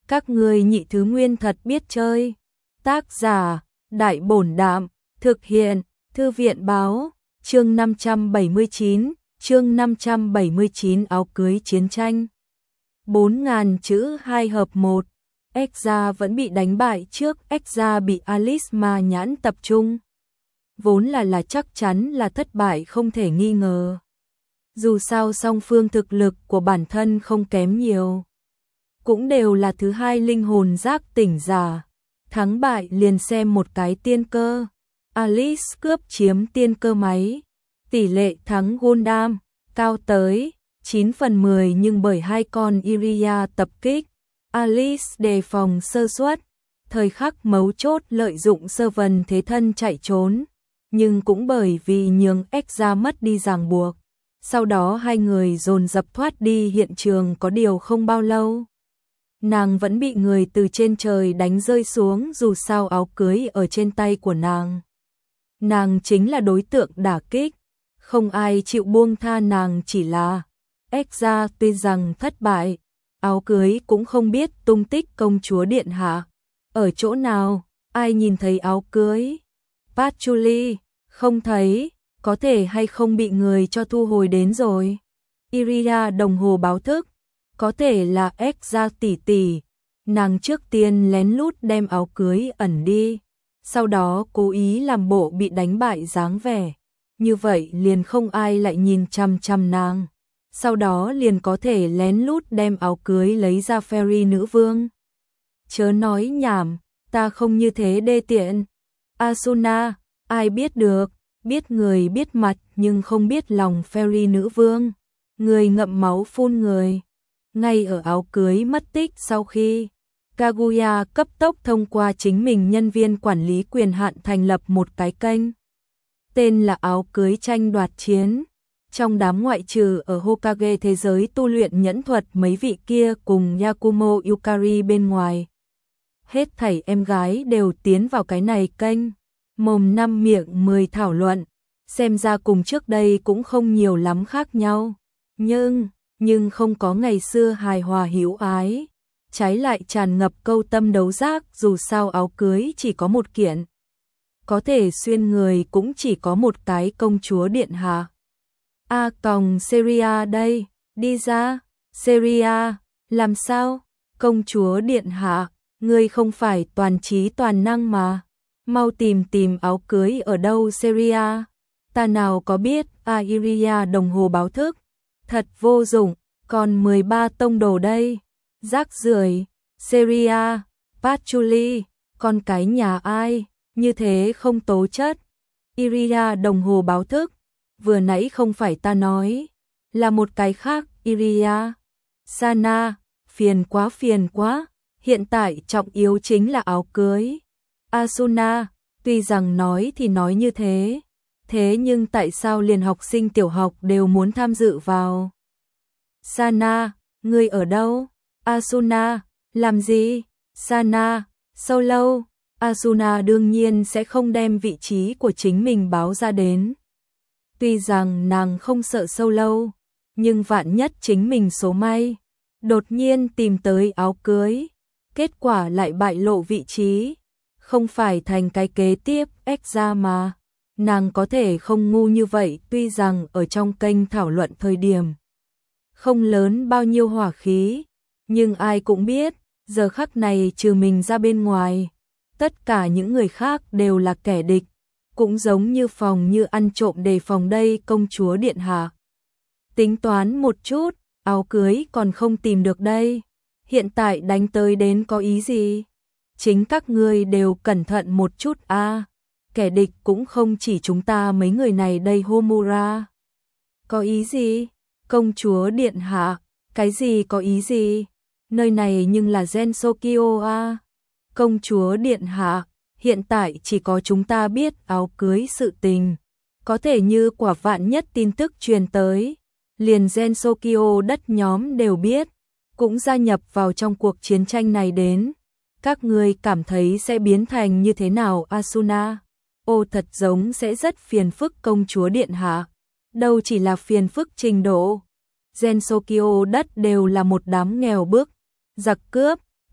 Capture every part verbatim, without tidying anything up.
Các ngươi nhị thứ nguyên thật biết chơi. Tác giả, Đại Bổn Đạm, thực hiện, Thư viện Báo, chương năm trăm bảy mươi chín, chương năm trăm bảy mươi chín áo cưới chiến tranh. bốn nghìn chữ hai hợp một, Exra vẫn bị đánh bại trước, Exra bị Alice Ma Nhãn tập trung. Vốn là là chắc chắn là thất bại không thể nghi ngờ. Dù sao song phương thực lực của bản thân không kém nhiều. Cũng đều là thứ hai linh hồn giác tỉnh giả. Thắng bại liền xem một cái tiên cơ. Alice cướp chiếm tiên cơ máy. Tỷ lệ thắng Gundam cao tới chín phần mười nhưng bởi hai con Iria tập kích. Alice đề phòng sơ suất. Thời khắc mấu chốt lợi dụng sơ vần thế thân chạy trốn. Nhưng cũng bởi vì nhường Exra mất đi ràng buộc. Sau đó hai người dồn dập thoát đi hiện trường có điều không bao lâu. Nàng vẫn bị người từ trên trời đánh rơi xuống dù sao áo cưới ở trên tay của nàng. Nàng chính là đối tượng đả kích. Không ai chịu buông tha nàng chỉ là Exra tuy rằng thất bại. Áo cưới cũng không biết tung tích công chúa điện hạ. Ở chỗ nào, ai nhìn thấy áo cưới? Patchouli, không thấy, có thể hay không bị người cho thu hồi đến rồi. Iria đồng hồ báo thức, có thể là Exra tỷ tỷ. Nàng trước tiên lén lút đem áo cưới ẩn đi, sau đó cố ý làm bộ bị đánh bại dáng vẻ. Như vậy liền không ai lại nhìn chằm chằm nàng. Sau đó liền có thể lén lút đem áo cưới lấy ra Fairy nữ vương. Chớ nói nhảm, ta không như thế đê tiện. Asuna, ai biết được, biết người biết mặt nhưng không biết lòng Fairy nữ vương. Người ngậm máu phun người. Ngay ở áo cưới mất tích sau khi Kaguya cấp tốc thông qua chính mình nhân viên quản lý quyền hạn thành lập một cái kênh. Tên là áo cưới tranh đoạt chiến. Trong đám ngoại trừ ở Hokage thế giới tu luyện nhẫn thuật mấy vị kia cùng Yakumo Yukari bên ngoài. Hết thảy em gái đều tiến vào cái này kênh. Mồm năm miệng mười thảo luận. Xem ra cùng trước đây cũng không nhiều lắm khác nhau. Nhưng, nhưng không có ngày xưa hài hòa hữu ái. Trái lại tràn ngập câu tâm đấu giác dù sao áo cưới chỉ có một kiện. Có thể xuyên người cũng chỉ có một cái công chúa điện hạ. A còng Seria đây, đi ra, Seria, làm sao? Công chúa điện hạ, ngươi không phải toàn trí toàn năng mà. Mau tìm tìm áo cưới ở đâu Seria. Ta nào có biết, Airia đồng hồ báo thức. Thật vô dụng, còn mười ba tông đồ đây. Rác rưởi, Seria, Patchouli, con cái nhà ai, như thế không tố chất. Iria đồng hồ báo thức, vừa nãy không phải ta nói, là một cái khác, Iria. Sana, phiền quá phiền quá, hiện tại trọng yếu chính là áo cưới. Asuna, tuy rằng nói thì nói như thế, thế nhưng tại sao liền học sinh tiểu học đều muốn tham dự vào? Sana, ngươi ở đâu? Asuna, làm gì? Sana, solo. Asuna đương nhiên sẽ không đem vị trí của chính mình báo ra đến. Tuy rằng nàng không sợ solo, nhưng vạn nhất chính mình số may, đột nhiên tìm tới áo cưới, kết quả lại bại lộ vị trí, không phải thành cái kế tiếp Exra mà. Nàng có thể không ngu như vậy, tuy rằng ở trong kênh thảo luận thời điểm không lớn bao nhiêu hỏa khí, nhưng ai cũng biết, giờ khắc này trừ mình ra bên ngoài, tất cả những người khác đều là kẻ địch, cũng giống như phòng như ăn trộm đề phòng đây công chúa điện hạ. Tính toán một chút, áo cưới còn không tìm được đây, hiện tại đánh tới đến có ý gì? Chính các ngươi đều cẩn thận một chút a. À, kẻ địch cũng không chỉ chúng ta mấy người này đây Homura. Có ý gì? Công chúa điện hạ, cái gì có ý gì? Nơi này nhưng là Gensokyo a. Công chúa điện hạ, hiện tại chỉ có chúng ta biết áo cưới sự tình. Có thể như quả vạn nhất tin tức truyền tới, liền Gensokyo đất nhóm đều biết, cũng gia nhập vào trong cuộc chiến tranh này đến. Các ngươi cảm thấy sẽ biến thành như thế nào Asuna? Ô thật giống sẽ rất phiền phức công chúa điện hạ. Đâu chỉ là phiền phức trình độ. Gensokyo đất đều là một đám nghèo bức, giặc cướp,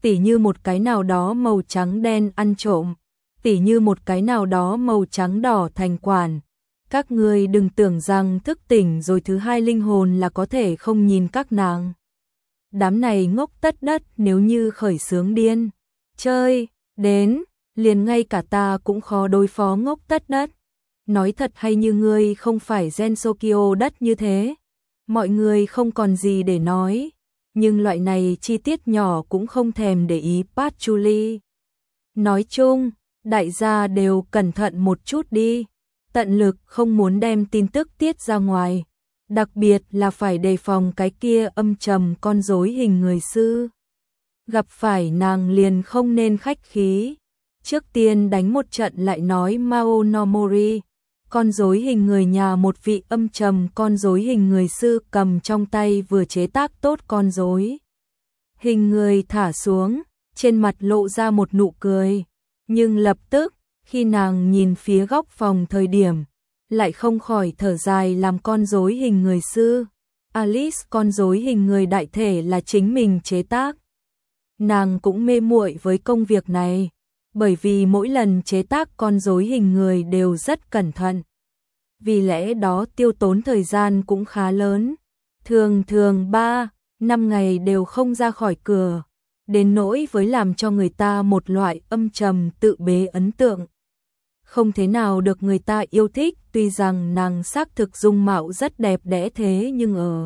tỉ như một cái nào đó màu trắng đen ăn trộm, tỉ như một cái nào đó màu trắng đỏ thành quản. Các ngươi đừng tưởng rằng thức tỉnh rồi thứ hai linh hồn là có thể không nhìn các nàng. Đám này ngốc tất đất, nếu như khởi xướng điên chơi đến, liền ngay cả ta cũng khó đối phó ngốc tất đất. Nói thật hay như ngươi không phải Gensokyo đất như thế, mọi người không còn gì để nói, nhưng loại này chi tiết nhỏ cũng không thèm để ý Patchouli. Nói chung, đại gia đều cẩn thận một chút đi, tận lực không muốn đem tin tức tiết ra ngoài, đặc biệt là phải đề phòng cái kia âm trầm con rối hình người sư. Gặp phải nàng liền không nên khách khí, trước tiên đánh một trận lại nói Mao no Mori. Con rối hình người nhà một vị âm trầm con rối hình người sư cầm trong tay vừa chế tác tốt con rối hình người thả xuống, trên mặt lộ ra một nụ cười, nhưng lập tức, khi nàng nhìn phía góc phòng thời điểm, lại không khỏi thở dài làm con rối hình người sư. Alice con rối hình người đại thể là chính mình chế tác. Nàng cũng mê muội với công việc này, bởi vì mỗi lần chế tác con rối hình người đều rất cẩn thận. Vì lẽ đó tiêu tốn thời gian cũng khá lớn, thường thường ba, năm ngày đều không ra khỏi cửa, đến nỗi với làm cho người ta một loại âm trầm tự bế ấn tượng. Không thế nào được người ta yêu thích, tuy rằng nàng xác thực dung mạo rất đẹp đẽ thế nhưng ở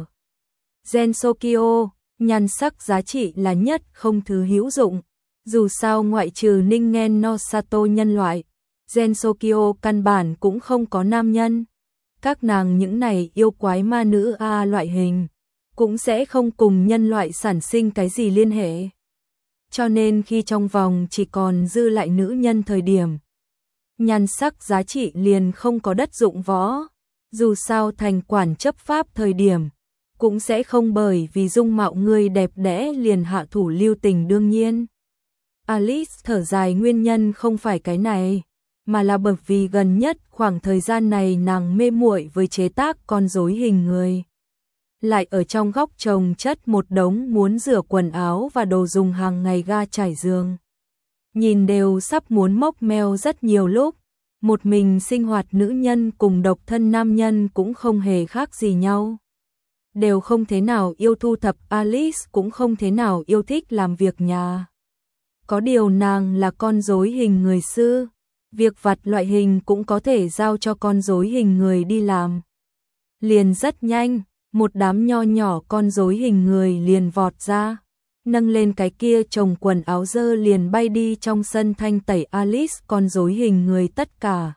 Gensokyo, nhan sắc giá trị là nhất không thứ hữu dụng. Dù sao ngoại trừ Ningen no Sato nhân loại, Gensokyo căn bản cũng không có nam nhân. Các nàng những này yêu quái ma nữ a loại hình, cũng sẽ không cùng nhân loại sản sinh cái gì liên hệ. Cho nên khi trong vòng chỉ còn dư lại nữ nhân thời điểm, nhan sắc giá trị liền không có đất dụng võ. Dù sao thành quản chấp pháp thời điểm, cũng sẽ không bởi vì dung mạo người đẹp đẽ liền hạ thủ lưu tình đương nhiên. Alice thở dài nguyên nhân không phải cái này, mà là bởi vì gần nhất khoảng thời gian này nàng mê muội với chế tác con rối hình người. Lại ở trong góc chồng chất một đống muốn rửa quần áo và đồ dùng hàng ngày ga trải giường. Nhìn đều sắp muốn mốc meo rất nhiều lúc, một mình sinh hoạt nữ nhân cùng độc thân nam nhân cũng không hề khác gì nhau. Đều không thế nào yêu thu thập, Alice cũng không thế nào yêu thích làm việc nhà. Có điều nàng là con rối hình người sư, việc vặt loại hình cũng có thể giao cho con rối hình người đi làm. Liền rất nhanh, một đám nho nhỏ con rối hình người liền vọt ra, nâng lên cái kia chồng quần áo dơ liền bay đi trong sân thanh tẩy. Alice con rối hình người tất cả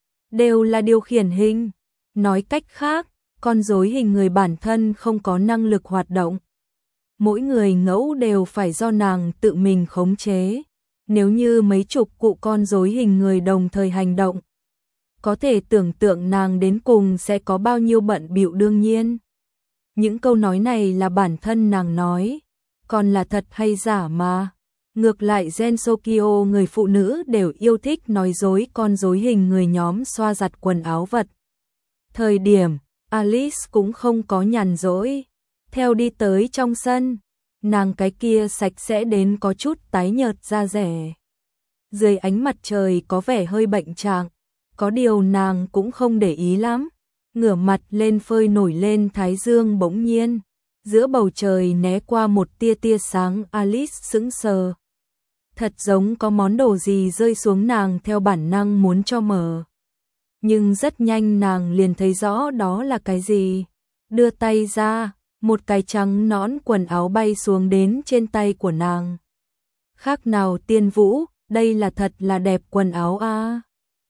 đều là điều khiển hình, nói cách khác, con rối hình người bản thân không có năng lực hoạt động. Mỗi người ngẫu đều phải do nàng tự mình khống chế. Nếu như mấy chục cụ con rối hình người đồng thời hành động, có thể tưởng tượng nàng đến cùng sẽ có bao nhiêu bận bịu đương nhiên. Những câu nói này là bản thân nàng nói, còn là thật hay giả mà. Ngược lại Gensokyo người phụ nữ đều yêu thích nói dối con rối hình người nhóm xoa giặt quần áo vật. Thời điểm, Alice cũng không có nhàn rỗi. Theo đi tới trong sân, nàng cái kia sạch sẽ đến có chút tái nhợt da rẻ. Dưới ánh mặt trời có vẻ hơi bệnh trạng, có điều nàng cũng không để ý lắm. Ngửa mặt lên phơi nổi lên thái dương bỗng nhiên, giữa bầu trời né qua một tia tia sáng. Alice sững sờ. Thật giống có món đồ gì rơi xuống, nàng theo bản năng muốn cho mở. Nhưng rất nhanh nàng liền thấy rõ đó là cái gì. Đưa tay ra, một cái trắng nõn quần áo bay xuống đến trên tay của nàng. Khác nào tiên vũ, đây là thật là đẹp quần áo a. À.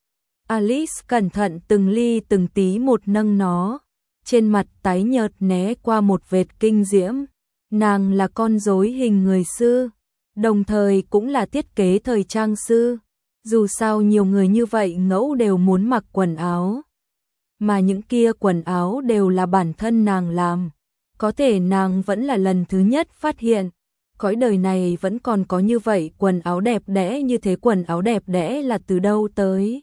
Alice cẩn thận từng ly từng tí một nâng nó, trên mặt tái nhợt né qua một vệt kinh diễm. Nàng là con rối hình người sư, đồng thời cũng là thiết kế thời trang sư. Dù sao nhiều người như vậy ngẫu đều muốn mặc quần áo, mà những kia quần áo đều là bản thân nàng làm. Có thể nàng vẫn là lần thứ nhất phát hiện, cõi đời này vẫn còn có như vậy quần áo đẹp đẽ như thế. Quần áo đẹp đẽ là từ đâu tới?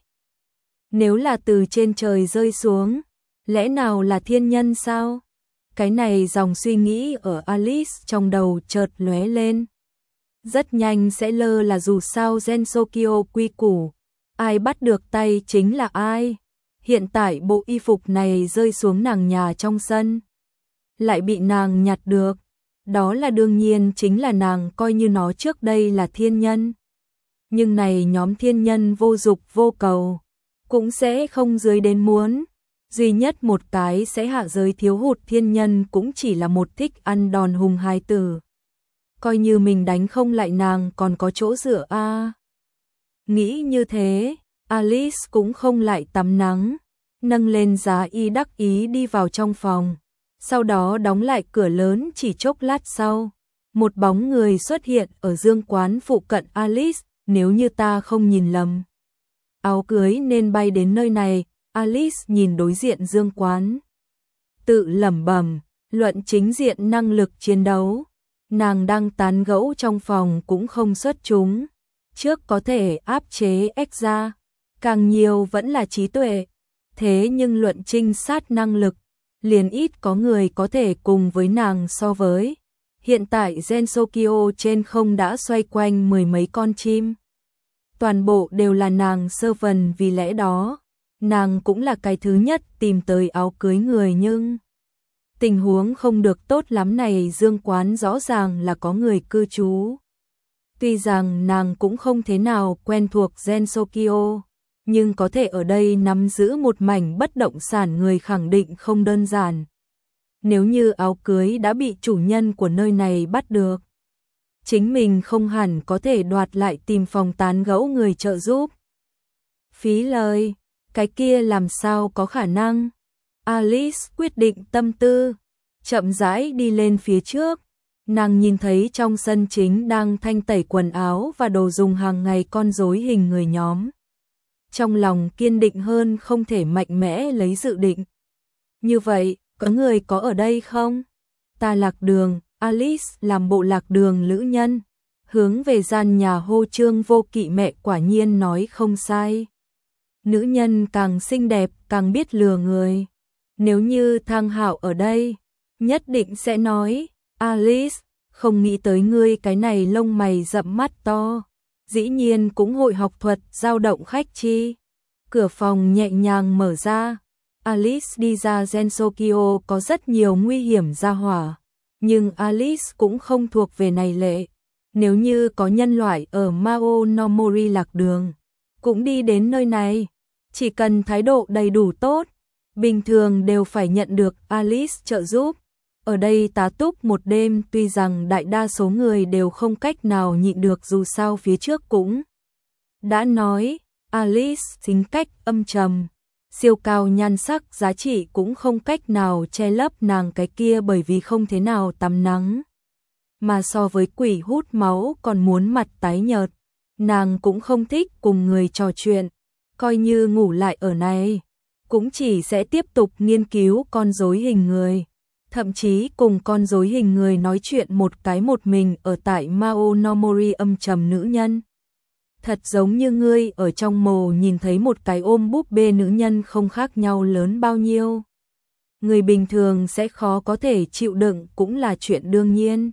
Nếu là từ trên trời rơi xuống, lẽ nào là thiên nhân sao? Cái này dòng suy nghĩ ở Alice trong đầu chợt lóe lên. rất nhanh sẽ lơ là dù sao Gensokyo quy củ, ai bắt được tay chính là ai. Hiện tại bộ y phục này rơi xuống nàng nhà trong sân, lại bị nàng nhặt được, đó là đương nhiên chính là nàng coi như nó trước đây là thiên nhân. Nhưng này nhóm thiên nhân vô dục vô cầu, cũng sẽ không dưới đến muốn. Duy nhất một cái sẽ hạ giới thiếu hụt thiên nhân cũng chỉ là một thích ăn đòn hùng hài tử. Coi như mình đánh không lại nàng còn có chỗ dựa a. À. Nghĩ như thế, Alice cũng không lại tắm nắng, nâng lên giá y đắc ý đi vào trong phòng. Sau đó đóng lại cửa lớn, chỉ chốc lát sau, một bóng người xuất hiện ở dương quán phụ cận Alice, nếu như ta không nhìn lầm. Áo cưới nên bay đến nơi này, Alice nhìn đối diện dương quán. Tự lẩm bẩm, luận chính diện năng lực chiến đấu, nàng đang tán gẫu trong phòng cũng không xuất chúng. Trước có thể áp chế ếch ra, càng nhiều vẫn là trí tuệ. Thế nhưng luận trinh sát năng lực, liền ít có người có thể cùng với nàng so với. Hiện tại Gensokyo trên không đã xoay quanh mười mấy con chim. Toàn bộ đều là nàng sơ vần, vì lẽ đó, nàng cũng là cái thứ nhất tìm tới áo cưới người, nhưng tình huống không được tốt lắm này, dương quán rõ ràng là có người cư trú. Tuy rằng nàng cũng không thế nào quen thuộc Gensokyo, nhưng có thể ở đây nắm giữ một mảnh bất động sản người khẳng định không đơn giản. Nếu như áo cưới đã bị chủ nhân của nơi này bắt được, chính mình không hẳn có thể đoạt lại, tìm phòng tán gẫu người trợ giúp. Phí lời, cái kia làm sao có khả năng. Alice quyết định tâm tư, chậm rãi đi lên phía trước. Nàng nhìn thấy trong sân chính đang thanh tẩy quần áo và đồ dùng hàng ngày con rối hình người nhóm. Trong lòng kiên định hơn không thể, mạnh mẽ lấy dự định. Như vậy, có người có ở đây không? Ta lạc đường. Alice làm bộ lạc đường lữ nhân, hướng về gian nhà hô Trương Vô Kỵ, mẹ quả nhiên nói không sai. Nữ nhân càng xinh đẹp càng biết lừa người. Nếu như Thang Hạo ở đây, nhất định sẽ nói, Alice, không nghĩ tới ngươi cái này lông mày rậm mắt to, dĩ nhiên cũng hội học thuật dao động khách chi. Cửa phòng nhẹ nhàng mở ra, Alice đi ra. Gensokyo có rất nhiều nguy hiểm ra hỏa, nhưng Alice cũng không thuộc về này lệ. Nếu như có nhân loại ở Mao no Mori lạc đường, cũng đi đến nơi này, chỉ cần thái độ đầy đủ tốt, bình thường đều phải nhận được Alice trợ giúp. Ở đây tá túc một đêm, tuy rằng đại đa số người đều không cách nào nhịn được, dù sao phía trước cũng đã nói, Alice tính cách âm trầm, siêu cao nhan sắc, giá trị cũng không cách nào che lấp nàng cái kia bởi vì không thế nào tắm nắng. Mà so với quỷ hút máu còn muốn mặt tái nhợt, nàng cũng không thích cùng người trò chuyện, coi như ngủ lại ở này, cũng chỉ sẽ tiếp tục nghiên cứu con rối hình người. Thậm chí cùng con rối hình người nói chuyện một cái một mình ở tại Mao no Mori. Âm trầm nữ nhân. Thật giống như ngươi ở trong mồ nhìn thấy một cái ôm búp bê nữ nhân không khác nhau lớn bao nhiêu. Người bình thường sẽ khó có thể chịu đựng cũng là chuyện đương nhiên.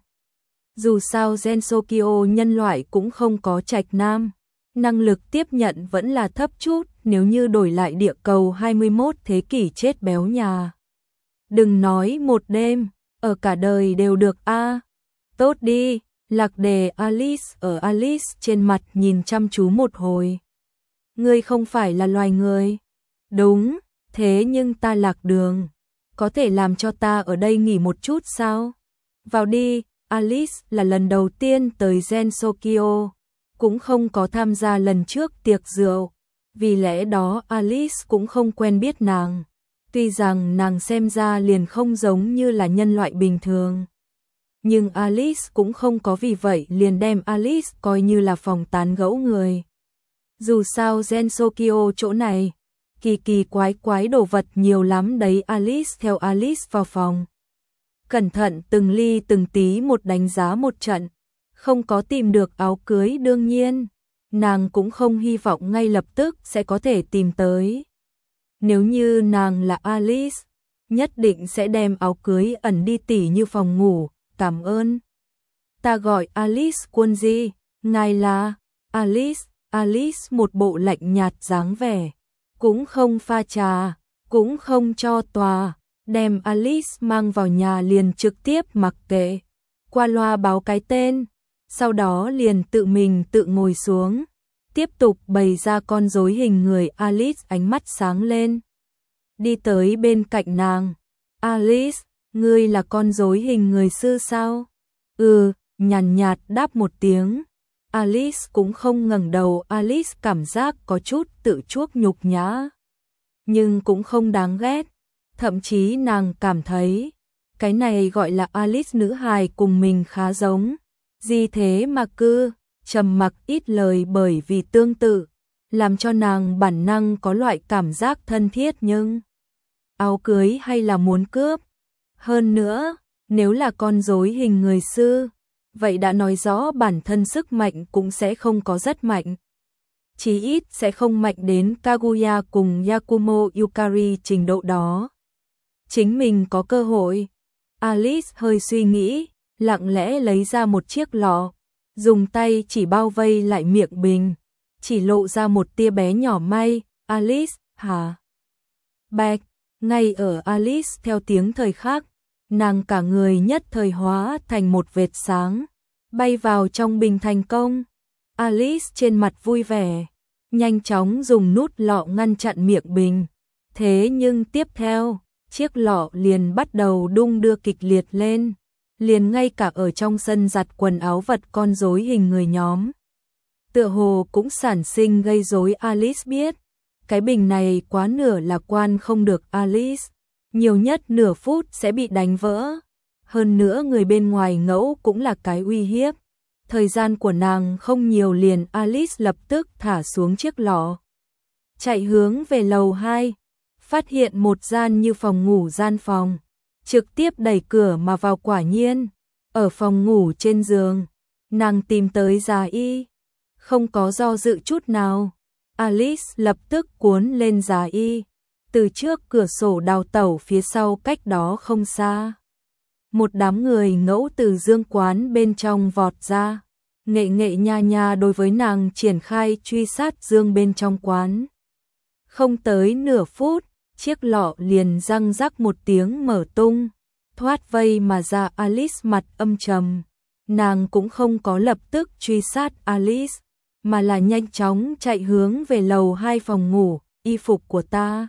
Dù sao Gensokyo nhân loại cũng không có trạch nam, năng lực tiếp nhận vẫn là thấp chút, nếu như đổi lại địa cầu hai mươi mốt thế kỷ chết béo nhà. Đừng nói một đêm, ở cả đời đều được a. À. Tốt đi, lạc đề Alice ở Alice trên mặt nhìn chăm chú một hồi. Ngươi không phải là loài người. Đúng, thế nhưng ta lạc đường. Có thể làm cho ta ở đây nghỉ một chút sao? Vào đi. Alice là lần đầu tiên tới Gensokyo, cũng không có tham gia lần trước tiệc rượu, vì lẽ đó Alice cũng không quen biết nàng. Tuy rằng nàng xem ra liền không giống như là nhân loại bình thường, nhưng Alice cũng không có vì vậy liền đem Alice coi như là phòng tán gẫu người. Dù sao Gensokyo chỗ này, kỳ kỳ quái quái đồ vật nhiều lắm đấy. Alice theo Alice vào phòng, cẩn thận từng ly từng tí một đánh giá một trận, không có tìm được áo cưới, đương nhiên, nàng cũng không hy vọng ngay lập tức sẽ có thể tìm tới. Nếu như nàng là Alice, nhất định sẽ đem áo cưới ẩn đi, tỉ như phòng ngủ, cảm ơn. Ta gọi Alice Quân-di, ngài là Alice, Alice một bộ lạnh nhạt dáng vẻ, cũng không pha trà, cũng không cho tòa, đem Alice mang vào nhà liền trực tiếp mặc kệ, qua loa báo cái tên, sau đó liền tự mình tự ngồi xuống, tiếp tục bày ra con rối hình người. Alice ánh mắt sáng lên, đi tới bên cạnh nàng. Alice, ngươi là con rối hình người sư sao? Ừ, nhàn nhạt đáp một tiếng. Alice cũng không ngẩng đầu. Alice cảm giác có chút tự chuốc nhục nhã, nhưng cũng không đáng ghét. Thậm chí nàng cảm thấy cái này gọi là Alice nữ hài cùng mình khá giống. Gì thế mà cứ trầm mặc ít lời, bởi vì tương tự làm cho nàng bản năng có loại cảm giác thân thiết. Nhưng áo cưới hay là muốn cướp? Hơn nữa, nếu là con rối hình người sư, vậy đã nói rõ bản thân sức mạnh cũng sẽ không có rất mạnh. Chí ít sẽ không mạnh đến Kaguya cùng Yakumo Yukari trình độ đó. Chính mình có cơ hội. Alice hơi suy nghĩ, lặng lẽ lấy ra một chiếc lọ, dùng tay chỉ bao vây lại miệng bình, chỉ lộ ra một tia bé nhỏ may. Alice, hả? Bạch, ngay ở Alice theo tiếng thời khắc, nàng cả người nhất thời hóa thành một vệt sáng, bay vào trong bình thành công. Alice trên mặt vui vẻ, nhanh chóng dùng nút lọ ngăn chặn miệng bình. Thế nhưng tiếp theo, chiếc lọ liền bắt đầu đung đưa kịch liệt lên, liền ngay cả ở trong sân giặt quần áo vật con rối hình người nhóm tựa hồ cũng sản sinh gây rối. Alice biết, cái bình này quá nửa là quan không được Alice, nhiều nhất nửa phút sẽ bị đánh vỡ. Hơn nữa người bên ngoài ngẫu cũng là cái uy hiếp. Thời gian của nàng không nhiều, liền Alice lập tức thả xuống chiếc lọ, chạy hướng về lầu hai, phát hiện một gian như phòng ngủ gian phòng, trực tiếp đẩy cửa mà vào. Quả nhiên, ở phòng ngủ trên giường, nàng tìm tới giá y, không có do dự chút nào. Alice lập tức cuốn lên giá y, từ trước cửa sổ đào tẩu phía sau cách đó không xa. Một đám người ngẫu từ dương quán bên trong vọt ra, nghệ nghệ nha nha đối với nàng triển khai truy sát. Dương bên trong quán, không tới nửa phút, chiếc lọ liền răng rắc một tiếng mở tung, thoát vây mà ra. Alice mặt âm trầm, nàng cũng không có lập tức truy sát Alice, mà là nhanh chóng chạy hướng về lầu hai phòng ngủ. Y phục của ta.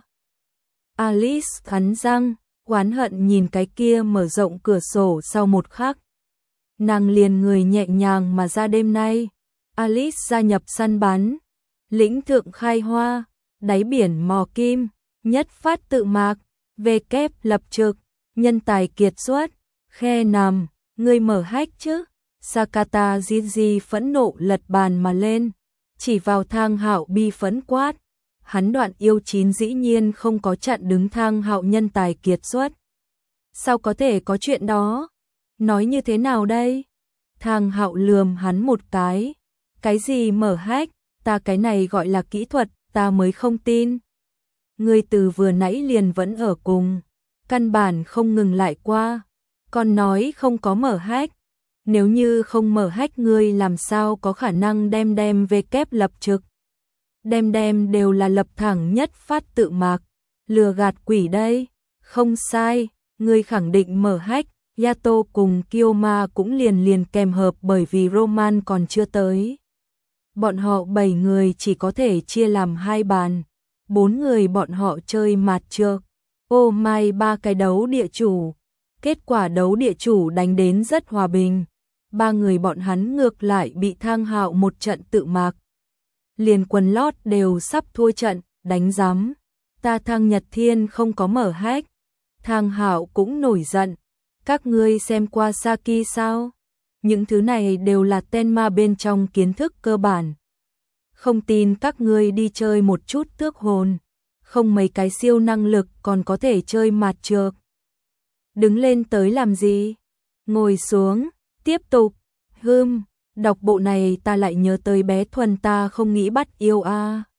Alice cắn răng, oán hận nhìn cái kia mở rộng cửa sổ. Sau một khắc, nàng liền người nhẹ nhàng mà ra. Đêm nay, Alice gia nhập săn bắn, lĩnh thượng khai hoa, đáy biển mò kim, nhất phát tự mạc, về kép lập trực, nhân tài kiệt xuất, khe nằm, người mở hách chứ. Sakata Jinji phẫn nộ lật bàn mà lên, chỉ vào Thang Hạo bi phẫn quát. Hắn Đoạn Yêu Chín dĩ nhiên không có chặn đứng Thang Hạo nhân tài kiệt xuất. Sao có thể có chuyện đó? Nói như thế nào đây? Thang Hạo lườm hắn một cái. Cái gì mở hách? Ta cái này gọi là kỹ thuật, ta mới không tin. Ngươi từ vừa nãy liền vẫn ở cùng, căn bản không ngừng lại qua, còn nói không có mở hách. Nếu như không mở hách, ngươi làm sao có khả năng đem đem về kép lập trực? Đem đem đều là lập thẳng nhất phát tự mạc, lừa gạt quỷ đây. Không sai, ngươi khẳng định mở hách. Yato cùng Kyoma cũng liền liền kèm hợp, bởi vì Roman còn chưa tới. Bọn họ bảy người chỉ có thể chia làm hai bàn, bốn người bọn họ chơi mạt trược. Ô mai ba cái đấu địa chủ, kết quả đấu địa chủ đánh đến rất hòa bình. Ba người bọn hắn ngược lại bị Thang Hạo một trận tự mạc, liền quần lót đều sắp thua trận. Đánh rắm, ta Thang Nhật Thiên không có mở hách. Thang Hạo cũng nổi giận, các ngươi xem qua Saki sao? Những thứ này đều là Tenma bên trong kiến thức cơ bản. Không tin các ngươi đi chơi một chút tước hồn, không mấy cái siêu năng lực còn có thể chơi mạt trược. Đứng lên tới làm gì? Ngồi xuống, tiếp tục. Hừm, đọc bộ này ta lại nhớ tới bé Thuần, ta không nghĩ bắt yêu a. À.